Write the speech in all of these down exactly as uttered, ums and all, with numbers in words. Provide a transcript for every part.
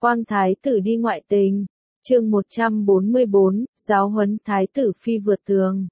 Quang thái tử đi ngoại tình. Chương một trăm bốn mươi bốn, giáo huấn thái tử phi vượt tường.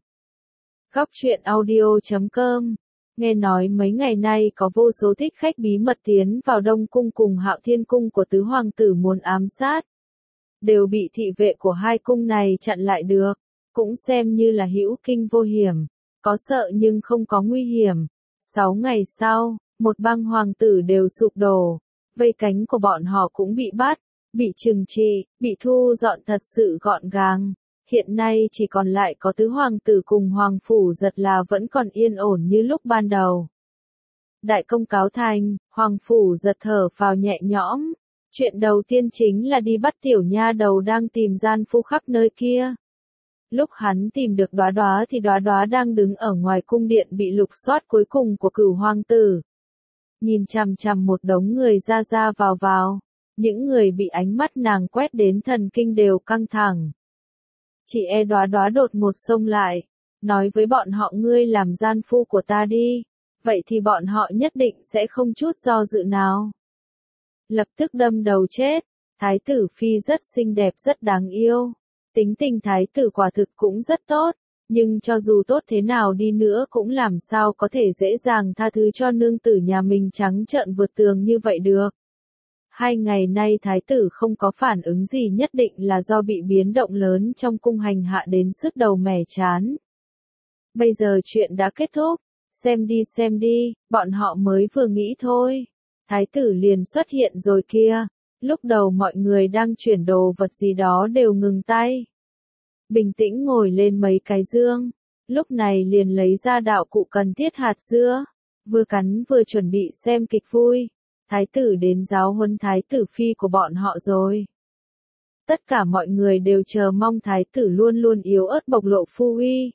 Góc truyện audio chấm com. Nghe nói mấy ngày nay có vô số thích khách bí mật tiến vào Đông cung cùng Hạo Thiên cung của tứ hoàng tử muốn ám sát. Đều bị thị vệ của hai cung này chặn lại được, cũng xem như là hữu kinh vô hiểm, có sợ nhưng không có nguy hiểm. Sáu ngày sau, một bang hoàng tử đều sụp đổ, vây cánh của bọn họ cũng bị bắt, bị trừng trị, bị thu dọn thật sự gọn gàng. Hiện nay chỉ còn lại có tứ hoàng tử cùng hoàng phủ Giật là vẫn còn yên ổn như lúc ban đầu. Đại công cáo thành, hoàng phủ Giật thở phào nhẹ nhõm. Chuyện đầu tiên chính là đi bắt tiểu nha đầu đang tìm gian phu khắp nơi kia. Lúc hắn tìm được Đóa Đóa thì Đóa Đóa đang đứng ở ngoài cung điện bị lục soát cuối cùng của Cửu hoàng tử. Nhìn chằm chằm một đống người ra ra vào vào, những người bị ánh mắt nàng quét đến thần kinh đều căng thẳng. Chị e Đóa Đóa đột ngột xông lại, nói với bọn họ ngươi làm gian phu của ta đi, vậy thì bọn họ nhất định sẽ không chút do dự nào. Lập tức đâm đầu chết. Thái tử phi rất xinh đẹp rất đáng yêu. Tính tình thái tử quả thực cũng rất tốt, nhưng cho dù tốt thế nào đi nữa cũng làm sao có thể dễ dàng tha thứ cho nương tử nhà mình trắng trợn vượt tường như vậy được. Hai ngày nay thái tử không có phản ứng gì nhất định là do bị biến động lớn trong cung hành hạ đến sứt đầu mẻ chán. Bây giờ chuyện đã kết thúc, xem đi xem đi, bọn họ mới vừa nghĩ thôi. Thái tử liền xuất hiện rồi kia. Lúc đầu mọi người đang chuyển đồ vật gì đó đều ngừng tay. Bình tĩnh ngồi lên mấy cái dương. Lúc này liền lấy ra đạo cụ cần thiết hạt dưa. Vừa cắn vừa chuẩn bị xem kịch vui. Thái tử đến giáo huấn thái tử phi của bọn họ rồi. Tất cả mọi người đều chờ mong thái tử luôn luôn yếu ớt bộc lộ phu uy.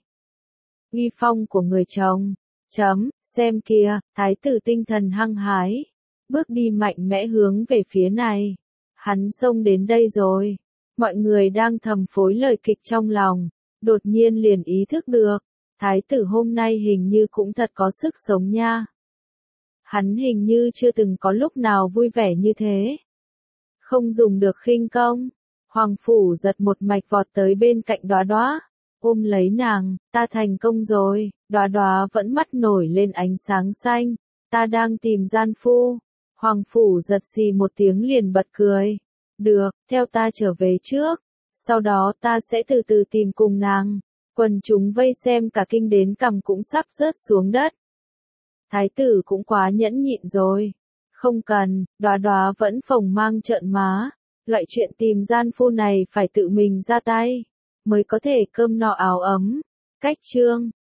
Uy phong của người chồng. Chấm, xem kìa, thái tử tinh thần hăng hái. Bước đi mạnh mẽ hướng về phía này. Hắn xông đến đây rồi. Mọi người đang thầm phối lời kịch trong lòng. Đột nhiên liền ý thức được. Thái tử hôm nay hình như cũng thật có sức sống nha. Hắn hình như chưa từng có lúc nào vui vẻ như thế. Không dùng được khinh công. Hoàng phủ Giật một mạch vọt tới bên cạnh Đóa Đóa. Ôm lấy nàng, ta thành công rồi. Đóa Đóa vẫn mắt nổi lên ánh sáng xanh. Ta đang tìm gian phu. Hoàng phủ Giật xì một tiếng liền bật cười. Được, theo ta trở về trước. Sau đó ta sẽ từ từ tìm cùng nàng. Quần chúng vây xem cả kinh đến cằm cũng sắp rớt xuống đất. Thái tử cũng quá nhẫn nhịn rồi. Không cần, Đóa Đóa vẫn phồng mang trợn má. Loại chuyện tìm gian phu này phải tự mình ra tay. Mới có thể cơm no áo ấm. Cách chương.